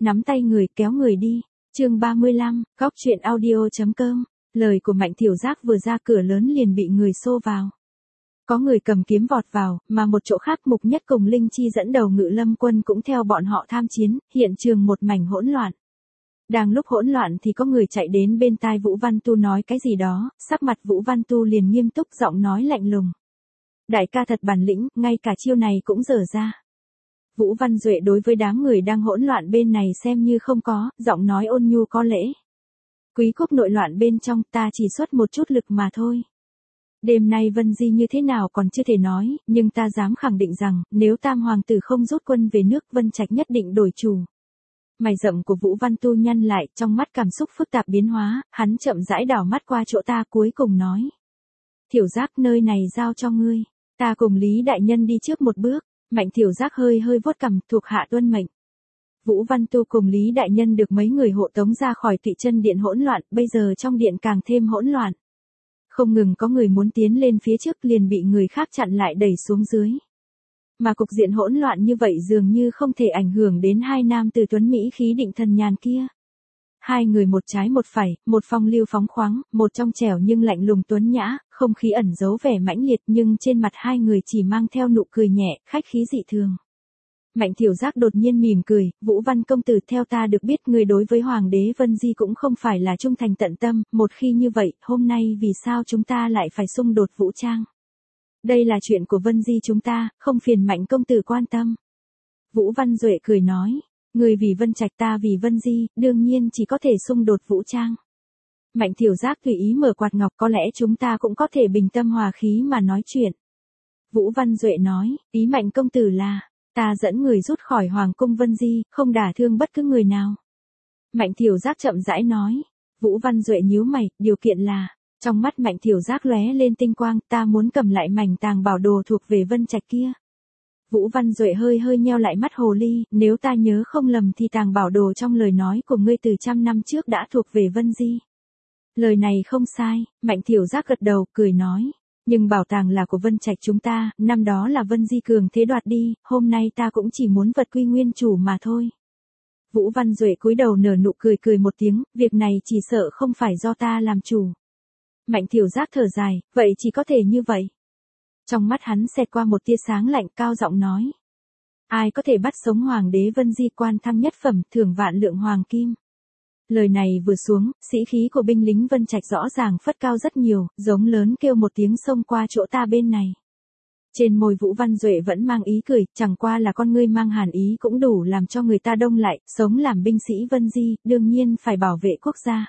nắm tay người kéo người đi. Chương 35, Góc truyện audio.com. Lời của Mạnh Thiểu Giác vừa ra cửa lớn liền bị người xô vào. Có người cầm kiếm vọt vào, mà một chỗ khác Mục Nhất cùng Linh Chi dẫn đầu Ngự Lâm quân cũng theo bọn họ tham chiến, hiện trường một mảnh hỗn loạn. Đang lúc hỗn loạn thì có người chạy đến bên tai Vũ Văn Tu nói cái gì đó, sắc mặt Vũ Văn Tu liền nghiêm túc giọng nói lạnh lùng. Đại ca thật bản lĩnh, ngay cả chiêu này cũng dở ra. Vũ Văn Duệ đối với đám người đang hỗn loạn bên này xem như không có, giọng nói ôn nhu có lễ. Quý quốc nội loạn bên trong ta chỉ xuất một chút lực mà thôi. Đêm nay Vân Di như thế nào còn chưa thể nói, nhưng ta dám khẳng định rằng, nếu Tam Hoàng tử không rút quân về nước Vân Trạch nhất định đổi chủ. Mày rậm của Vũ Văn Tu nhăn lại, trong mắt cảm xúc phức tạp biến hóa, hắn chậm rãi đảo mắt qua chỗ ta cuối cùng nói. Thiểu Giác nơi này giao cho ngươi, ta cùng Lý Đại Nhân đi trước một bước. Mạnh Thiểu Giác hơi vuốt cằm, thuộc hạ tuân mệnh. Vũ Văn Tu cùng Lý Đại Nhân được mấy người hộ tống ra khỏi Tụy Chân điện hỗn loạn, bây giờ trong điện càng thêm hỗn loạn. Không ngừng có người muốn tiến lên phía trước liền bị người khác chặn lại đẩy xuống dưới. Mà cục diện hỗn loạn như vậy dường như không thể ảnh hưởng đến hai nam tử tuấn Mỹ khí định thần nhàn kia. Hai người một trái một phải, một phong lưu phóng khoáng, một trong trẻo nhưng lạnh lùng tuấn nhã, không khí ẩn giấu vẻ mãnh liệt nhưng trên mặt hai người chỉ mang theo nụ cười nhẹ, khách khí dị thường. Mạnh Thiểu Giác đột nhiên mỉm cười, Vũ Văn công tử theo ta được biết người đối với Hoàng đế Vân Di cũng không phải là trung thành tận tâm, một khi như vậy, hôm nay vì sao chúng ta lại phải xung đột vũ trang? Đây là chuyện của Vân Di chúng ta, không phiền Mạnh công tử quan tâm. Vũ Văn Duệ cười nói. Người vì Vân Trạch ta vì Vân Di, đương nhiên chỉ có thể xung đột vũ trang. Mạnh Thiểu Giác tùy ý mở quạt ngọc có lẽ chúng ta cũng có thể bình tâm hòa khí mà nói chuyện. Vũ Văn Duệ nói, ý Mạnh công tử là, ta dẫn người rút khỏi Hoàng cung Vân Di, không đả thương bất cứ người nào. Mạnh Thiểu Giác chậm rãi nói, Vũ Văn Duệ nhíu mày, điều kiện là, trong mắt Mạnh Thiểu Giác lóe lên tinh quang, ta muốn cầm lại mảnh tàng bảo đồ thuộc về Vân Trạch kia. Vũ Văn Duệ hơi nheo lại mắt hồ ly, nếu ta nhớ không lầm thì tàng bảo đồ trong lời nói của ngươi từ 100 năm trước đã thuộc về Vân Di. Lời này không sai, Mạnh Thiểu Giác gật đầu, cười nói. Nhưng bảo tàng là của Vân Trạch chúng ta, năm đó là Vân Di cường thế đoạt đi, hôm nay ta cũng chỉ muốn vật quy nguyên chủ mà thôi. Vũ Văn Duệ cúi đầu nở nụ cười một tiếng, việc này chỉ sợ không phải do ta làm chủ. Mạnh Thiểu Giác thở dài, vậy chỉ có thể như vậy. Trong mắt hắn xẹt qua một tia sáng lạnh, cao giọng nói. Ai có thể bắt sống Hoàng đế Vân Di quan thăng nhất phẩm, thưởng vạn lượng hoàng kim. Lời này vừa xuống, sĩ khí của binh lính Vân Trạch rõ ràng phất cao rất nhiều, giống lớn kêu một tiếng xông qua chỗ ta bên này. Trên môi Vũ Văn Duệ vẫn mang ý cười, chẳng qua là con ngươi mang hàn ý cũng đủ làm cho người ta đông lại, sống làm binh sĩ Vân Di, đương nhiên phải bảo vệ quốc gia.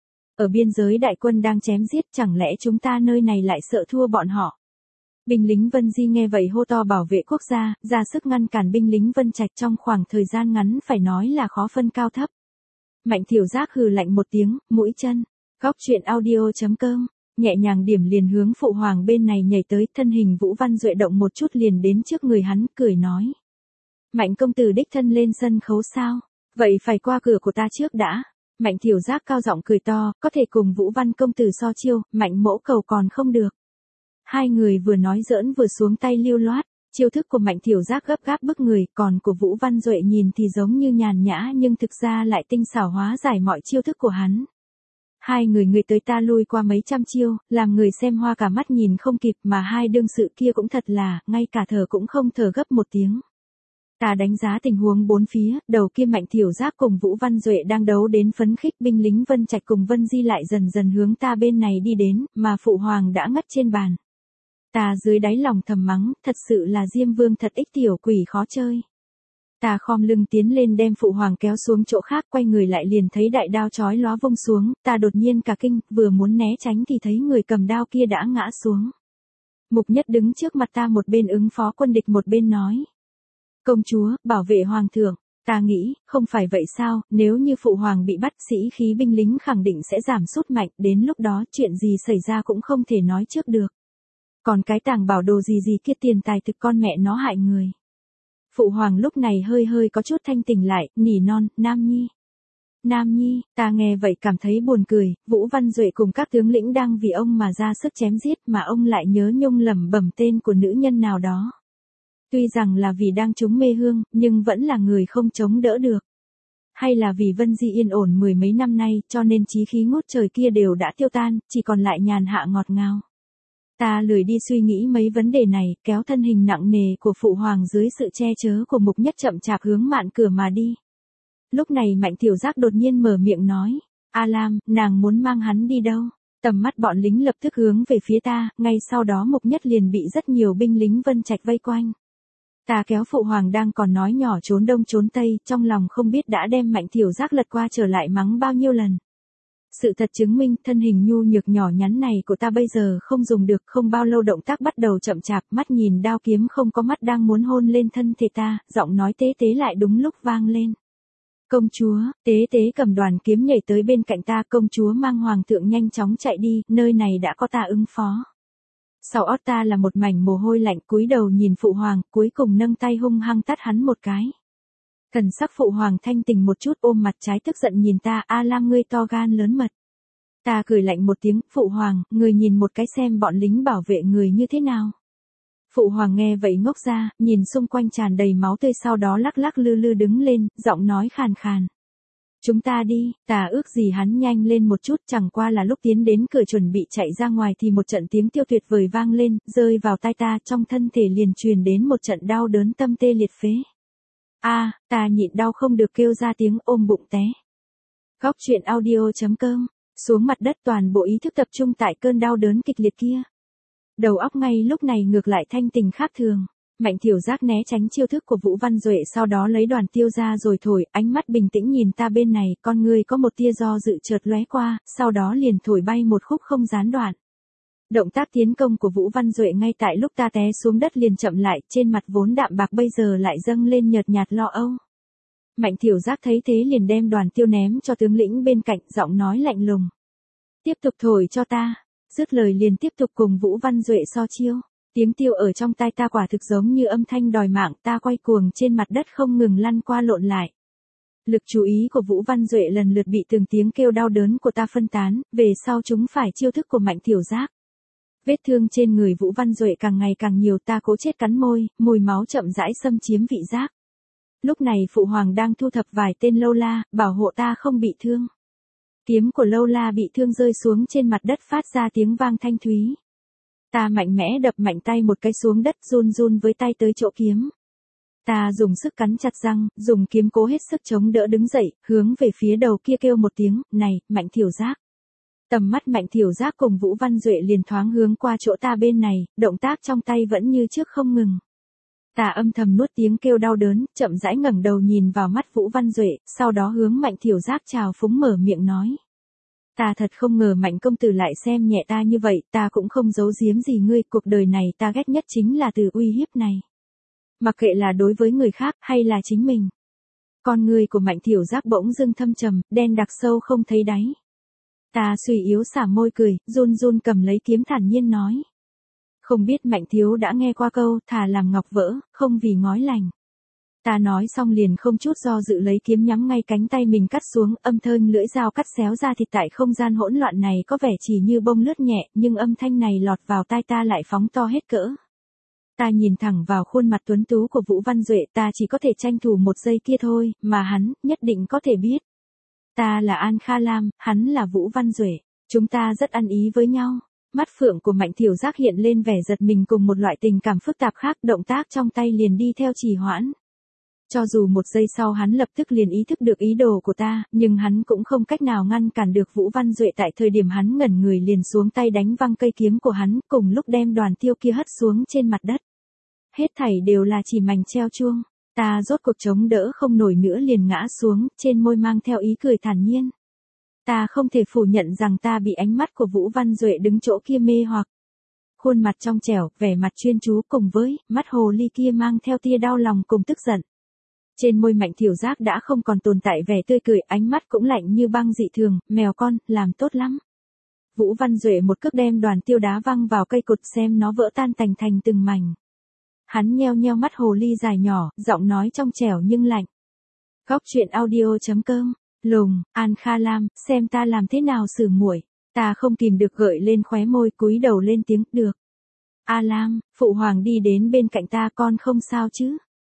Ở biên giới đại quân đang chém giết, chẳng lẽ chúng ta nơi này lại sợ thua bọn họ? Binh lính Vân Di nghe vậy hô to bảo vệ quốc gia, ra sức ngăn cản binh lính Vân Trạch trong khoảng thời gian ngắn phải nói là khó phân cao thấp. Mạnh Thiểu Giác hừ lạnh một tiếng, mũi chân. Góc truyện audio.com. Nhẹ nhàng điểm liền hướng phụ hoàng bên này nhảy tới, thân hình Vũ Văn Duệ động một chút liền đến trước người hắn, cười nói. Mạnh công tử đích thân lên sân khấu sao? Vậy phải qua cửa của ta trước đã. Mạnh Thiểu Giác cao giọng cười to, có thể cùng Vũ Văn công tử so chiêu, Mạnh mỗ cầu còn không được. Hai người vừa nói giỡn vừa xuống tay lưu loát, chiêu thức của Mạnh Thiểu Giác gấp gáp bức người, còn của Vũ Văn Duệ nhìn thì giống như nhàn nhã nhưng thực ra lại tinh xảo hóa giải mọi chiêu thức của hắn. Hai người tới ta lui qua mấy trăm chiêu, làm người xem hoa cả mắt nhìn không kịp mà hai đương sự kia cũng thật là, ngay cả thở cũng không thở gấp một tiếng. Ta đánh giá tình huống bốn phía, đầu kia Mạnh Thiểu Giác cùng Vũ Văn Duệ đang đấu đến phấn khích, binh lính Vân Trạch cùng Vân Di lại dần dần hướng ta bên này đi đến, mà phụ hoàng đã ngất trên bàn. Ta dưới đáy lòng thầm mắng, thật sự là Diêm Vương thật ích tiểu quỷ khó chơi. Ta khom lưng tiến lên đem phụ hoàng kéo xuống chỗ khác, quay người lại liền thấy đại đao chói lóa vung xuống, ta đột nhiên cả kinh, vừa muốn né tránh thì thấy người cầm đao kia đã ngã xuống. Mục Nhất đứng trước mặt ta một bên ứng phó quân địch một bên nói. Công chúa, bảo vệ hoàng thượng. Ta nghĩ, không phải vậy sao, nếu như phụ hoàng bị bắt sĩ khí binh lính khẳng định sẽ giảm sút mạnh, đến lúc đó chuyện gì xảy ra cũng không thể nói trước được. Còn cái tàng bảo đồ gì kia tiền tài thực con mẹ nó hại người. Phụ hoàng lúc này hơi có chút thanh tỉnh lại, nỉ non, Nam Nhi. Nam Nhi, ta nghe vậy cảm thấy buồn cười, Vũ Văn Duệ cùng các tướng lĩnh đang vì ông mà ra sức chém giết mà ông lại nhớ nhung lẩm bẩm tên của nữ nhân nào đó. Tuy rằng là vì đang trúng mê hương, nhưng vẫn là người không chống đỡ được. Hay là vì Vân Di yên ổn mười mấy năm nay cho nên chí khí ngút trời kia đều đã tiêu tan, chỉ còn lại nhàn hạ ngọt ngào. Ta lười đi suy nghĩ mấy vấn đề này, kéo thân hình nặng nề của phụ hoàng dưới sự che chở của Mục Nhất chậm chạp hướng mạn cửa mà đi. Lúc này Mạnh Tiểu Giác đột nhiên mở miệng nói, A Lam, nàng muốn mang hắn đi đâu? Tầm mắt bọn lính lập tức hướng về phía ta, ngay sau đó Mục Nhất liền bị rất nhiều binh lính Vân Trạch vây quanh. Ta kéo phụ hoàng đang còn nói nhỏ trốn đông trốn tây, trong lòng không biết đã đem Mạnh Tiểu Giác lật qua trở lại mắng bao nhiêu lần. Sự thật chứng minh thân hình nhu nhược nhỏ nhắn này của ta bây giờ không dùng được, không bao lâu động tác bắt đầu chậm chạp, mắt nhìn đao kiếm không có mắt đang muốn hôn lên thân thể ta, giọng nói tế tế lại đúng lúc vang lên. Công chúa, tế tế cầm đoàn kiếm nhảy tới bên cạnh ta, công chúa mang hoàng thượng nhanh chóng chạy đi, nơi này đã có ta ứng phó. Sau ót ta là một mảnh mồ hôi lạnh, cúi đầu nhìn phụ hoàng, cuối cùng nâng tay hung hăng tát hắn một cái. Thần sắc phụ hoàng thanh tình một chút, ôm mặt trái tức giận nhìn ta, A Lam ngươi to gan lớn mật. Ta cười lạnh một tiếng, phụ hoàng, người nhìn một cái xem bọn lính bảo vệ người như thế nào. Phụ hoàng nghe vậy ngốc ra, nhìn xung quanh tràn đầy máu tươi, sau đó lắc lắc lư lư đứng lên, giọng nói khàn khàn. Chúng ta đi, ta ước gì hắn nhanh lên một chút, chẳng qua là lúc tiến đến cửa chuẩn bị chạy ra ngoài thì một trận tiếng tiêu tuyệt vời vang lên, rơi vào tai ta, trong thân thể liền truyền đến một trận đau đớn tâm tê liệt phế. Ta nhịn đau không được kêu ra tiếng, ôm bụng té. Góc truyện audio.com, xuống mặt đất, toàn bộ ý thức tập trung tại cơn đau đớn kịch liệt kia. Đầu óc ngay lúc này ngược lại thanh tình khác thường. Mạnh Tiểu Giác né tránh chiêu thức của Vũ Văn Duệ, sau đó lấy đoàn tiêu ra rồi thổi, ánh mắt bình tĩnh nhìn ta bên này, con người có một tia do dự chợt lóe qua, sau đó liền thổi bay một khúc không gián đoạn. Động tác tiến công của Vũ Văn Duệ ngay tại lúc ta té xuống đất liền chậm lại, trên mặt vốn đạm bạc bây giờ lại dâng lên nhợt nhạt lo âu. Mạnh Tiểu Giác thấy thế liền đem đoàn tiêu ném cho tướng lĩnh bên cạnh, giọng nói lạnh lùng. Tiếp tục thổi cho ta. Dứt lời liền tiếp tục cùng Vũ Văn Duệ so chiêu. Tiếng tiêu ở trong tai ta quả thực giống như âm thanh đòi mạng, ta quay cuồng trên mặt đất không ngừng lăn qua lộn lại. Lực chú ý của Vũ Văn Duệ lần lượt bị từng tiếng kêu đau đớn của ta phân tán, về sau chúng phải chiêu thức của Mạnh Tiểu Giác. Vết thương trên người Vũ Văn Duệ càng ngày càng nhiều, ta cố chết cắn môi, mùi máu chậm rãi xâm chiếm vị giác. Lúc này phụ hoàng đang thu thập vài tên lâu la, bảo hộ ta không bị thương. Kiếm của lâu la bị thương rơi xuống trên mặt đất phát ra tiếng vang thanh thúy. Ta mạnh mẽ đập mạnh tay một cái xuống đất, run run với tay tới chỗ kiếm. Ta dùng sức cắn chặt răng, dùng kiếm cố hết sức chống đỡ đứng dậy, hướng về phía đầu kia kêu một tiếng, này, Mạnh Tiểu Giác. Tầm mắt Mạnh Tiểu Giác cùng Vũ Văn Duệ liền thoáng hướng qua chỗ ta bên này, động tác trong tay vẫn như trước không ngừng. Ta âm thầm nuốt tiếng kêu đau đớn, chậm rãi ngẩng đầu nhìn vào mắt Vũ Văn Duệ, sau đó hướng Mạnh Tiểu Giác chào phúng mở miệng nói. Ta thật không ngờ Mạnh công tử lại xem nhẹ ta như vậy, ta cũng không giấu giếm gì ngươi, cuộc đời này ta ghét nhất chính là từ uy hiếp này. Mặc kệ là đối với người khác hay là chính mình. Con người của Mạnh Tiểu Giác bỗng dưng thâm trầm, đen đặc sâu không thấy đáy. Ta suy yếu xả môi cười, run run cầm lấy kiếm thản nhiên nói. Không biết Mạnh thiếu đã nghe qua câu, thà làm ngọc vỡ, không vì ngói lành. Ta nói xong liền không chút do dự lấy kiếm nhắm ngay cánh tay mình cắt xuống, âm thơm lưỡi dao cắt xéo ra thịt tại không gian hỗn loạn này có vẻ chỉ như bông lướt nhẹ, nhưng âm thanh này lọt vào tai ta lại phóng to hết cỡ. Ta nhìn thẳng vào khuôn mặt tuấn tú của Vũ Văn Duệ, ta chỉ có thể tranh thủ một giây kia thôi, mà hắn, nhất định có thể biết. Ta là An Kha Lam, hắn là Vũ Văn Duệ, chúng ta rất ăn ý với nhau. Mắt phượng của Mạnh Tiểu Giác hiện lên vẻ giật mình cùng một loại tình cảm phức tạp khác, động tác trong tay liền đi theo trì hoãn. Cho dù một giây sau hắn lập tức liền ý thức được ý đồ của ta, nhưng hắn cũng không cách nào ngăn cản được Vũ Văn Duệ, tại thời điểm hắn ngẩn người liền xuống tay đánh văng cây kiếm của hắn, cùng lúc đem đoàn tiêu kia hất xuống trên mặt đất. Hết thảy đều là chỉ mảnh treo chuông, ta rốt cuộc chống đỡ không nổi nữa liền ngã xuống, trên môi mang theo ý cười thản nhiên. Ta không thể phủ nhận rằng ta bị ánh mắt của Vũ Văn Duệ đứng chỗ kia mê hoặc. Khuôn mặt trong trẻo, vẻ mặt chuyên chú cùng với mắt hồ ly kia mang theo tia đau lòng cùng tức giận. Trên môi Mạnh Tiểu Giác đã không còn tồn tại vẻ tươi cười, ánh mắt cũng lạnh như băng dị thường, mèo con, làm tốt lắm. Vũ Văn Duệ một cước đem đoàn tiêu đá văng vào cây cột xem nó vỡ tan tành thành từng mảnh. Hắn nheo nheo mắt hồ ly dài nhỏ, giọng nói trong trẻo nhưng lạnh. Góc truyện audio.com, Lùng, An Kha Lam, xem ta làm thế nào xử muội. Ta không kìm được gợi lên khóe môi, cúi đầu lên tiếng, được. A Lam, phụ hoàng đi đến bên cạnh ta, con không sao chứ?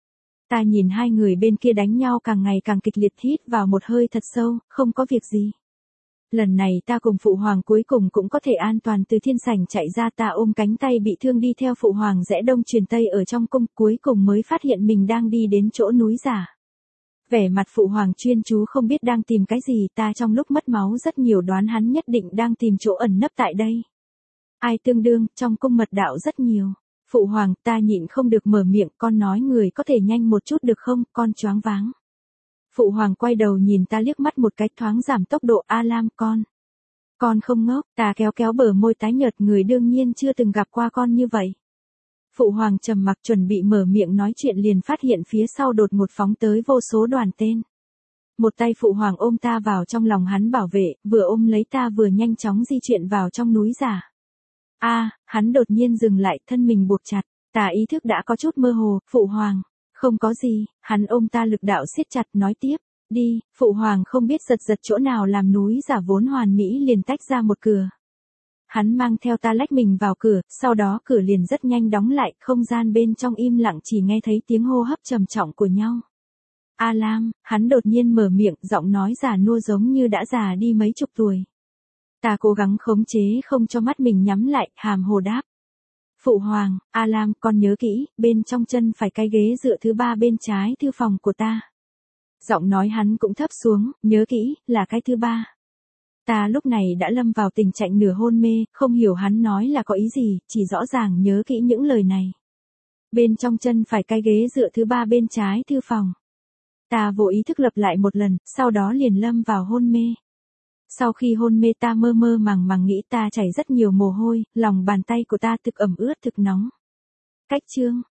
Ta nhìn hai người bên kia đánh nhau càng ngày càng kịch liệt, hít vào một hơi thật sâu, không có việc gì. Lần này ta cùng phụ hoàng cuối cùng cũng có thể an toàn từ thiên sảnh chạy ra, ta ôm cánh tay bị thương đi theo phụ hoàng rẽ đông truyền tây ở trong cung, cuối cùng mới phát hiện mình đang đi đến chỗ núi giả. Vẻ mặt phụ hoàng chuyên chú không biết đang tìm cái gì, ta trong lúc mất máu rất nhiều đoán hắn nhất định đang tìm chỗ ẩn nấp tại đây. Ai tương đương, trong cung mật đạo rất nhiều. Phụ hoàng, ta nhịn không được mở miệng, con nói người có thể nhanh một chút được không, con choáng váng. Phụ hoàng quay đầu nhìn ta liếc mắt một cái, thoáng giảm tốc độ. A Lam, con không ngốc. Ta kéo kéo bờ môi tái nhợt, người đương nhiên chưa từng gặp qua con như vậy. Phụ hoàng trầm mặc chuẩn bị mở miệng nói chuyện liền phát hiện phía sau đột ngột phóng tới vô số đoàn tên. Một tay phụ hoàng ôm ta vào trong lòng hắn bảo vệ, vừa ôm lấy ta vừa nhanh chóng di chuyển vào trong núi giả. Hắn đột nhiên dừng lại, thân mình buộc chặt, ta ý thức đã có chút mơ hồ. Phụ hoàng, không có gì. Hắn ôm ta lực đạo siết chặt, nói tiếp, đi. Phụ hoàng không biết giật chỗ nào làm núi giả vốn hoàn mỹ liền tách ra một cửa. Hắn mang theo ta lách mình vào cửa, sau đó cửa liền rất nhanh đóng lại, không gian bên trong im lặng, chỉ nghe thấy tiếng hô hấp trầm trọng của nhau. A Lam, hắn đột nhiên mở miệng, giọng nói già nua giống như đã già đi mấy chục tuổi. Ta cố gắng khống chế không cho mắt mình nhắm lại, hàm hồ đáp. Phụ hoàng, A Lam, con nhớ kỹ, bên trong chân phải cái ghế dựa thứ 3 bên trái thư phòng của ta. Giọng nói hắn cũng thấp xuống, nhớ kỹ, là cái thứ 3. Ta lúc này đã lâm vào tình trạng nửa hôn mê, không hiểu hắn nói là có ý gì, chỉ rõ ràng nhớ kỹ những lời này. Bên trong chân phải cái ghế dựa thứ 3 bên trái thư phòng. Ta vô ý thức lặp lại một lần, sau đó liền lâm vào hôn mê. Sau khi hôn mê ta mơ mơ màng nghĩ, ta chảy rất nhiều mồ hôi, lòng bàn tay của ta thực ẩm ướt thực nóng. Cách chương